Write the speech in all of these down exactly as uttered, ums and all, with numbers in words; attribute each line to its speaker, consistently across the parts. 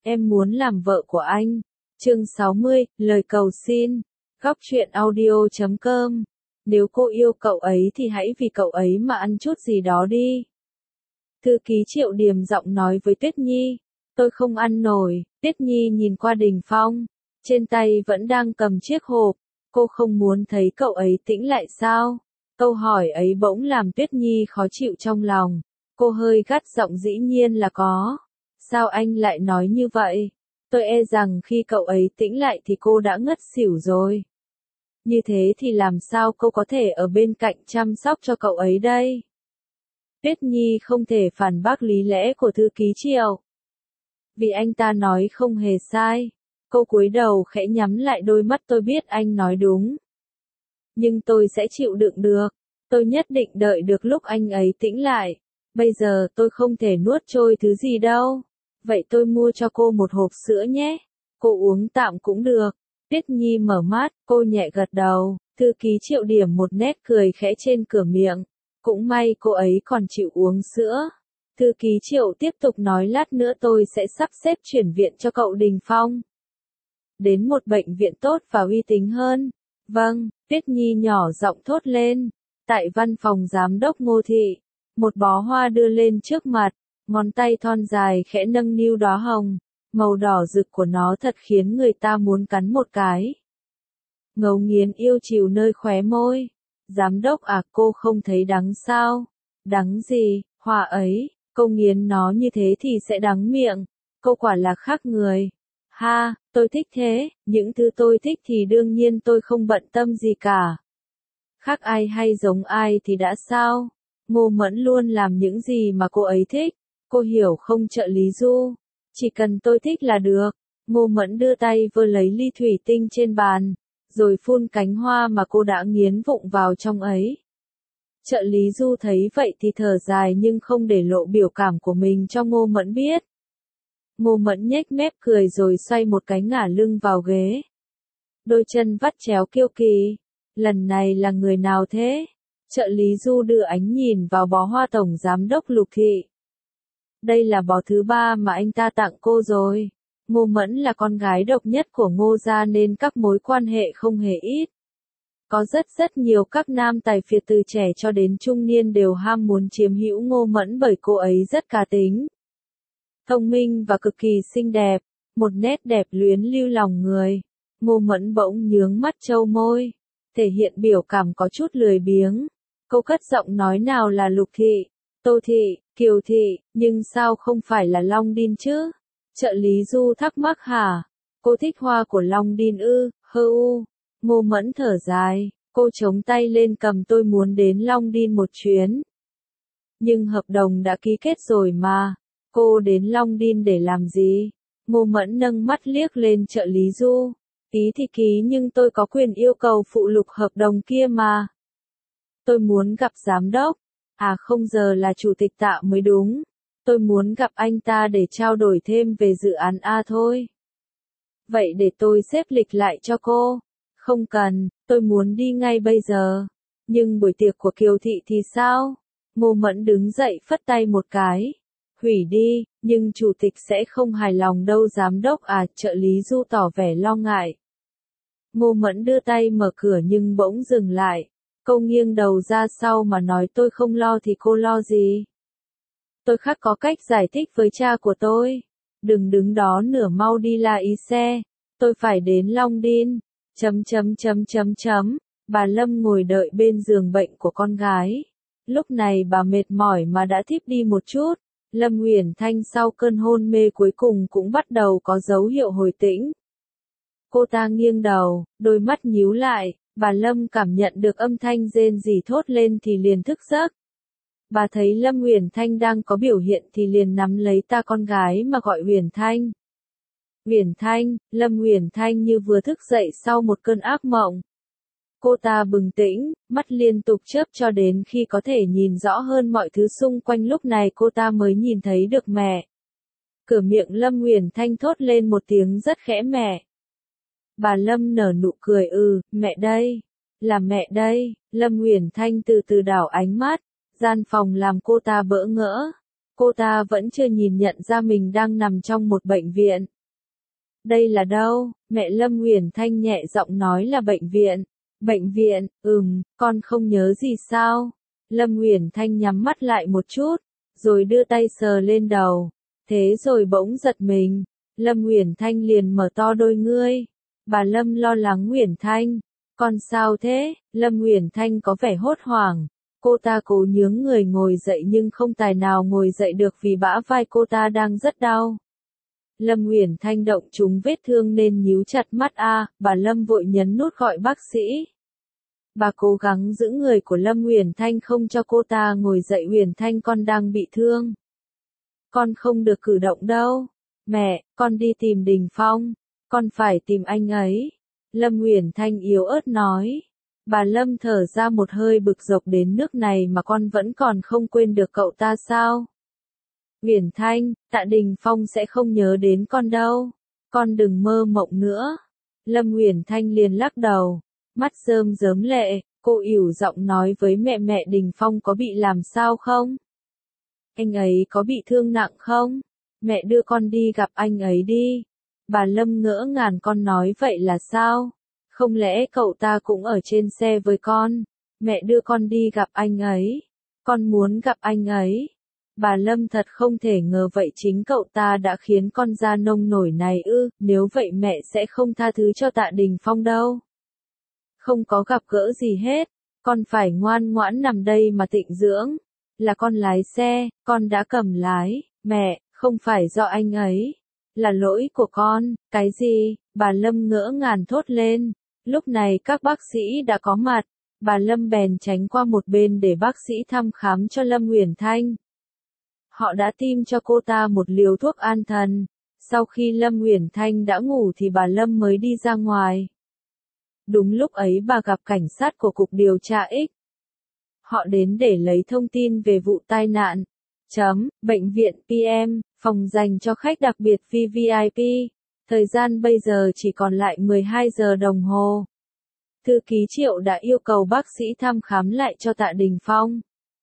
Speaker 1: Em muốn làm vợ của anh. Chương sáu mươi, lời cầu xin. Góc truyện audio chấm com. Nếu cô yêu cậu ấy thì hãy vì cậu ấy mà ăn chút gì đó đi. Thư ký Triệu điềm giọng nói với Tuyết Nhi. Tôi không ăn nổi. Tuyết Nhi nhìn qua Đình Phong. Trên tay vẫn đang cầm chiếc hộp. Cô không muốn thấy cậu ấy tĩnh lại sao? Câu hỏi ấy bỗng làm Tuyết Nhi khó chịu trong lòng. Cô hơi gắt giọng dĩ nhiên là có. Sao anh lại nói như vậy? Tôi e rằng khi cậu ấy tĩnh lại thì cô đã ngất xỉu rồi. Như thế thì làm sao cô có thể ở bên cạnh chăm sóc cho cậu ấy đây? Tuyết Nhi không thể phản bác lý lẽ của thư ký Triệu. Vì anh ta nói không hề sai. Cô cúi đầu khẽ nhắm lại đôi mắt. Tôi biết anh nói đúng. Nhưng tôi sẽ chịu đựng được. Tôi nhất định đợi được lúc anh ấy tĩnh lại. Bây giờ tôi không thể nuốt trôi thứ gì đâu. Vậy tôi mua cho cô một hộp sữa nhé. Cô uống tạm cũng được. Tuyết Nhi mở mắt, cô nhẹ gật đầu. Thư ký Triệu điểm một nét cười khẽ trên cửa miệng. Cũng may cô ấy còn chịu uống sữa. Thư ký Triệu tiếp tục nói lát nữa tôi sẽ sắp xếp chuyển viện cho cậu Đình Phong. Đến một bệnh viện tốt và uy tín hơn. Vâng, Tuyết Nhi nhỏ giọng thốt lên. Tại văn phòng giám đốc Ngô Thị, một bó hoa đưa lên trước mặt, ngón tay thon dài khẽ nâng niu đóa hồng, màu đỏ rực của nó thật khiến người ta muốn cắn một cái. Ngấu nghiến yêu chiều nơi khóe môi. Giám đốc à, cô không thấy đắng sao? Đắng gì, hoa ấy, cô nghiến nó như thế thì sẽ đắng miệng. Cô quả là khác người. Ha, tôi thích thế, những thứ tôi thích thì đương nhiên tôi không bận tâm gì cả. Khác ai hay giống ai thì đã sao? Ngô Mẫn luôn làm những gì mà cô ấy thích. Cô hiểu không trợ lý Du? Chỉ cần tôi thích là được. Ngô Mẫn đưa tay vơ lấy ly thủy tinh trên bàn, rồi phun cánh hoa mà cô đã nghiến vụng vào trong ấy. Trợ lý Du thấy vậy thì thở dài nhưng không để lộ biểu cảm của mình cho Ngô Mẫn biết. Ngô Mẫn nhếch mép cười rồi xoay một cái ngả lưng vào ghế. Đôi chân vắt chéo kiêu kỳ. Lần này là người nào thế? Trợ lý Du đưa ánh nhìn vào bó hoa tổng giám đốc Lục Thị. Đây là bó thứ ba mà anh ta tặng cô rồi. Ngô Mẫn là con gái độc nhất của Ngô gia nên các mối quan hệ không hề ít. Có rất rất nhiều các nam tài phiệt từ trẻ cho đến trung niên đều ham muốn chiếm hữu Ngô Mẫn bởi cô ấy rất cá tính. Thông minh và cực kỳ xinh đẹp, một nét đẹp luyến lưu lòng người. Ngô Mẫn bỗng nhướng mắt trâu môi, thể hiện biểu cảm có chút lười biếng. Cô cất giọng nói nào là Lục Thị, Tô Thị, Kiều Thị, nhưng sao không phải là Long Đin chứ? Trợ lý Du thắc mắc hả? Cô thích hoa của Long Đin ư? Hơ u. Ngô Mẫn thở dài, cô chống tay lên cầm. Tôi muốn đến Long Đin một chuyến. Nhưng hợp đồng đã ký kết rồi mà. Cô đến Long Đin để làm gì? Ngô Mẫn nâng mắt liếc lên trợ lý Du. Ký thì ký nhưng tôi có quyền yêu cầu phụ lục hợp đồng kia mà. Tôi muốn gặp giám đốc. À không, giờ là chủ tịch Tạ mới đúng. Tôi muốn gặp anh ta để trao đổi thêm về dự án A thôi. Vậy để tôi xếp lịch lại cho cô. Không cần, tôi muốn đi ngay bây giờ. Nhưng buổi tiệc của Kiều Thị thì sao? Ngô Mẫn đứng dậy phất tay một cái. Hủy đi, nhưng chủ tịch sẽ không hài lòng đâu giám đốc à, trợ lý Du tỏ vẻ lo ngại. Ngô Mẫn đưa tay mở cửa nhưng bỗng dừng lại. Cô nghiêng đầu ra sau mà nói tôi không lo thì cô lo gì? Tôi khắc có cách giải thích với cha của tôi. Đừng đứng đó nửa, mau đi la ý xe. Tôi phải đến Long Đin. Chấm chấm chấm chấm chấm. Bà Lâm ngồi đợi bên giường bệnh của con gái. Lúc này bà mệt mỏi mà đã thiếp đi một chút. Lâm Uyển Thanh sau cơn hôn mê cuối cùng cũng bắt đầu có dấu hiệu hồi tĩnh. Cô ta nghiêng đầu, đôi mắt nhíu lại. Bà Lâm cảm nhận được âm thanh rên rỉ thốt lên thì liền thức giấc. Bà thấy Lâm Uyển Thanh đang có biểu hiện thì liền nắm lấy ta con gái mà gọi Uyển Thanh. Uyển Thanh, Lâm Uyển Thanh như vừa thức dậy sau một cơn ác mộng. Cô ta bừng tỉnh, mắt liên tục chớp cho đến khi có thể nhìn rõ hơn mọi thứ xung quanh, lúc này cô ta mới nhìn thấy được mẹ. Cửa miệng Lâm Uyển Thanh thốt lên một tiếng rất khẽ, mẹ. Bà Lâm nở nụ cười, ừ, mẹ đây. Là mẹ đây. Lâm Uyển Thanh từ từ đảo ánh mắt. Gian phòng làm cô ta bỡ ngỡ. Cô ta vẫn chưa nhìn nhận ra mình đang nằm trong một bệnh viện. Đây là đâu? Mẹ Lâm Uyển Thanh nhẹ giọng nói là bệnh viện. Bệnh viện, ừm, con không nhớ gì sao? Lâm Uyển Thanh nhắm mắt lại một chút, rồi đưa tay sờ lên đầu. Thế rồi bỗng giật mình. Lâm Uyển Thanh liền mở to đôi ngươi. Bà Lâm lo lắng Uyển Thanh. Con sao thế? Lâm Uyển Thanh có vẻ hốt hoảng. Cô ta cố nhướng người ngồi dậy nhưng không tài nào ngồi dậy được vì bả vai cô ta đang rất đau. Lâm Uyển Thanh động trúng vết thương nên nhíu chặt mắt a, bà Lâm vội nhấn nút gọi bác sĩ. Bà cố gắng giữ người của Lâm Uyển Thanh không cho cô ta ngồi dậy. Uyển Thanh, con đang bị thương. Con không được cử động đâu. Mẹ, con đi tìm Đình Phong. Con phải tìm anh ấy. Lâm Uyển Thanh yếu ớt nói. Bà Lâm thở ra một hơi bực dọc, đến nước này mà con vẫn còn không quên được cậu ta sao? Uyển Thanh, Tạ Đình Phong sẽ không nhớ đến con đâu. Con đừng mơ mộng nữa. Lâm Uyển Thanh liền lắc đầu. Mắt rơm rớm lệ, cô ỉu giọng nói với mẹ, mẹ Đình Phong có bị làm sao không? Anh ấy có bị thương nặng không? Mẹ đưa con đi gặp anh ấy đi. Bà Lâm ngỡ ngàng, con nói vậy là sao? Không lẽ cậu ta cũng ở trên xe với con? Mẹ đưa con đi gặp anh ấy. Con muốn gặp anh ấy. Bà Lâm thật không thể ngờ vậy chính cậu ta đã khiến con ra nông nổi này ư, nếu vậy mẹ sẽ không tha thứ cho Tạ Đình Phong đâu. Không có gặp gỡ gì hết, con phải ngoan ngoãn nằm đây mà tịnh dưỡng. Là con lái xe, con đã cầm lái, mẹ, không phải do anh ấy. Là lỗi của con. Cái gì? Bà Lâm ngỡ ngàng thốt lên. Lúc này các bác sĩ đã có mặt. Bà Lâm bèn tránh qua một bên để bác sĩ thăm khám cho Lâm Uyển Thanh. Họ đã tiêm cho cô ta một liều thuốc an thần. Sau khi Lâm Uyển Thanh đã ngủ thì bà Lâm mới đi ra ngoài. Đúng lúc ấy bà gặp cảnh sát của Cục Điều tra X. Họ đến để lấy thông tin về vụ tai nạn. Chấm, bệnh viện pê em, phòng dành cho khách đặc biệt vê vê i pê. Thời gian bây giờ chỉ còn lại mười hai giờ đồng hồ. Thư ký Triệu đã yêu cầu bác sĩ thăm khám lại cho Tạ Đình Phong.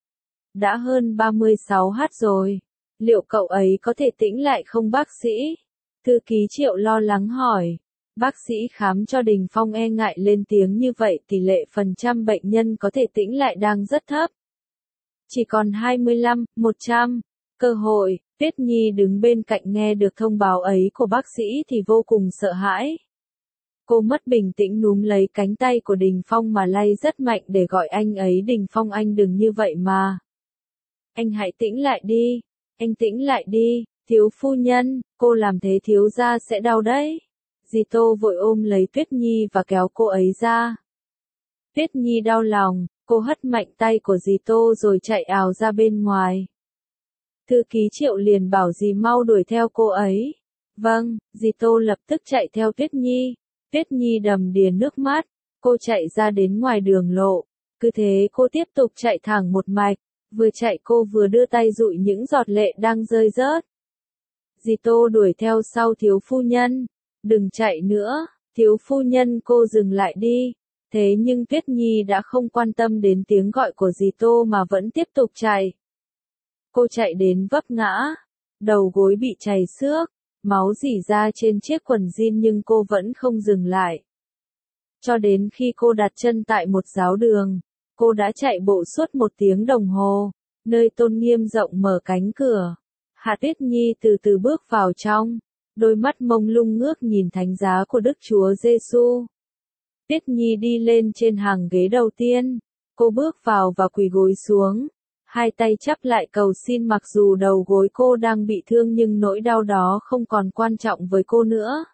Speaker 1: Đã hơn ba mươi sáu giờ rồi. Liệu cậu ấy có thể tĩnh lại không bác sĩ? Thư ký Triệu lo lắng hỏi. Bác sĩ khám cho Đình Phong e ngại lên tiếng như vậy, tỷ lệ phần trăm bệnh nhân có thể tĩnh lại đang rất thấp. Chỉ còn hai mươi lăm, một trăm. Cơ hội. Tuyết Nhi đứng bên cạnh nghe được thông báo ấy của bác sĩ thì vô cùng sợ hãi. Cô mất bình tĩnh núm lấy cánh tay của Đình Phong mà lay rất mạnh để gọi anh ấy. Đình Phong, anh đừng như vậy mà. Anh hãy tĩnh lại đi. Anh tĩnh lại đi. Thiếu phu nhân, cô làm thế thiếu gia sẽ đau đấy. Dì Tô vội ôm lấy Tuyết Nhi và kéo cô ấy ra. Tuyết Nhi đau lòng, cô hất mạnh tay của dì Tô rồi chạy ào ra bên ngoài. Thư ký Triệu liền bảo dì mau đuổi theo cô ấy. Vâng, dì Tô lập tức chạy theo Tuyết Nhi. Tuyết Nhi đầm đìa nước mắt, cô chạy ra đến ngoài đường lộ. Cứ thế cô tiếp tục chạy thẳng một mạch, vừa chạy cô vừa đưa tay dụi những giọt lệ đang rơi rớt. Dì Tô đuổi theo sau. Thiếu phu nhân, đừng chạy nữa, thiếu phu nhân, cô dừng lại đi. Thế nhưng Tuyết Nhi đã không quan tâm đến tiếng gọi của dì Tô mà vẫn tiếp tục chạy. Cô chạy đến vấp ngã, đầu gối bị chảy xước, máu rỉ ra trên chiếc quần jean nhưng cô vẫn không dừng lại. Cho đến khi cô đặt chân tại một giáo đường, cô đã chạy bộ suốt một tiếng đồng hồ, nơi tôn nghiêm rộng mở cánh cửa. Hạ Tuyết Nhi từ từ bước vào trong, đôi mắt mông lung ngước nhìn thánh giá của Đức Chúa Giêsu. Tuyết Nhi đi lên trên hàng ghế đầu tiên, cô bước vào và quỳ gối xuống. Hai tay chắp lại cầu xin, mặc dù đầu gối cô đang bị thương nhưng nỗi đau đó không còn quan trọng với cô nữa.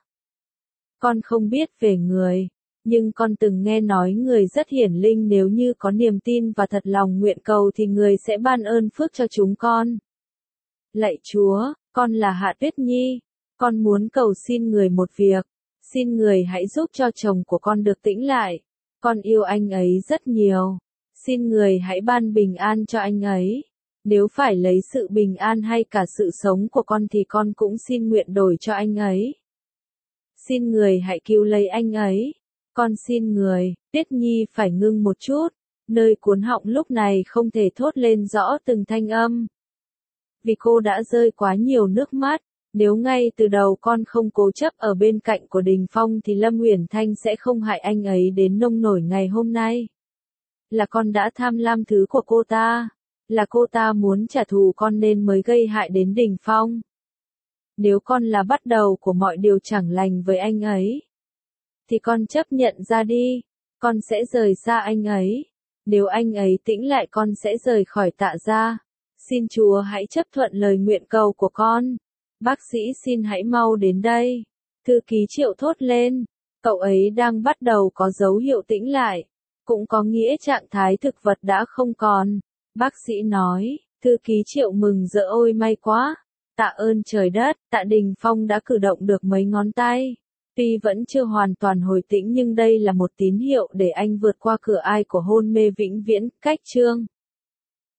Speaker 1: Con không biết về người, nhưng con từng nghe nói người rất hiển linh, nếu như có niềm tin và thật lòng nguyện cầu thì người sẽ ban ơn phước cho chúng con. Lạy Chúa, con là Hạ Tuyết Nhi, con muốn cầu xin người một việc, xin người hãy giúp cho chồng của con được tĩnh lại. Con yêu anh ấy rất nhiều. Xin người hãy ban bình an cho anh ấy. Nếu phải lấy sự bình an hay cả sự sống của con thì con cũng xin nguyện đổi cho anh ấy. Xin người hãy cứu lấy anh ấy. Con xin người. Tuyết Nhi phải ngưng một chút. Nơi cuốn họng lúc này không thể thốt lên rõ từng thanh âm. Vì cô đã rơi quá nhiều nước mắt. Nếu ngay từ đầu con không cố chấp ở bên cạnh của Đình Phong thì Lâm Uyển Thanh sẽ không hại anh ấy đến nông nổi ngày hôm nay. Là con đã tham lam thứ của cô ta. Là cô ta muốn trả thù con nên mới gây hại đến Đình Phong. Nếu con là bắt đầu của mọi điều chẳng lành với anh ấy, thì con chấp nhận ra đi. Con sẽ rời xa anh ấy. Nếu anh ấy tĩnh lại con sẽ rời khỏi Tạ gia. Xin Chúa hãy chấp thuận lời nguyện cầu của con. Bác sĩ xin hãy mau đến đây. Thư ký Triệu thốt lên. Cậu ấy đang bắt đầu có dấu hiệu tĩnh lại. Cũng có nghĩa trạng thái thực vật đã không còn. Bác sĩ nói. Thư ký Triệu mừng rỡ ôi may quá. Tạ ơn trời đất. Tạ Đình Phong đã cử động được mấy ngón tay. Tuy vẫn chưa hoàn toàn hồi tĩnh nhưng đây là một tín hiệu để anh vượt qua cửa ải của hôn mê vĩnh viễn. Cách chương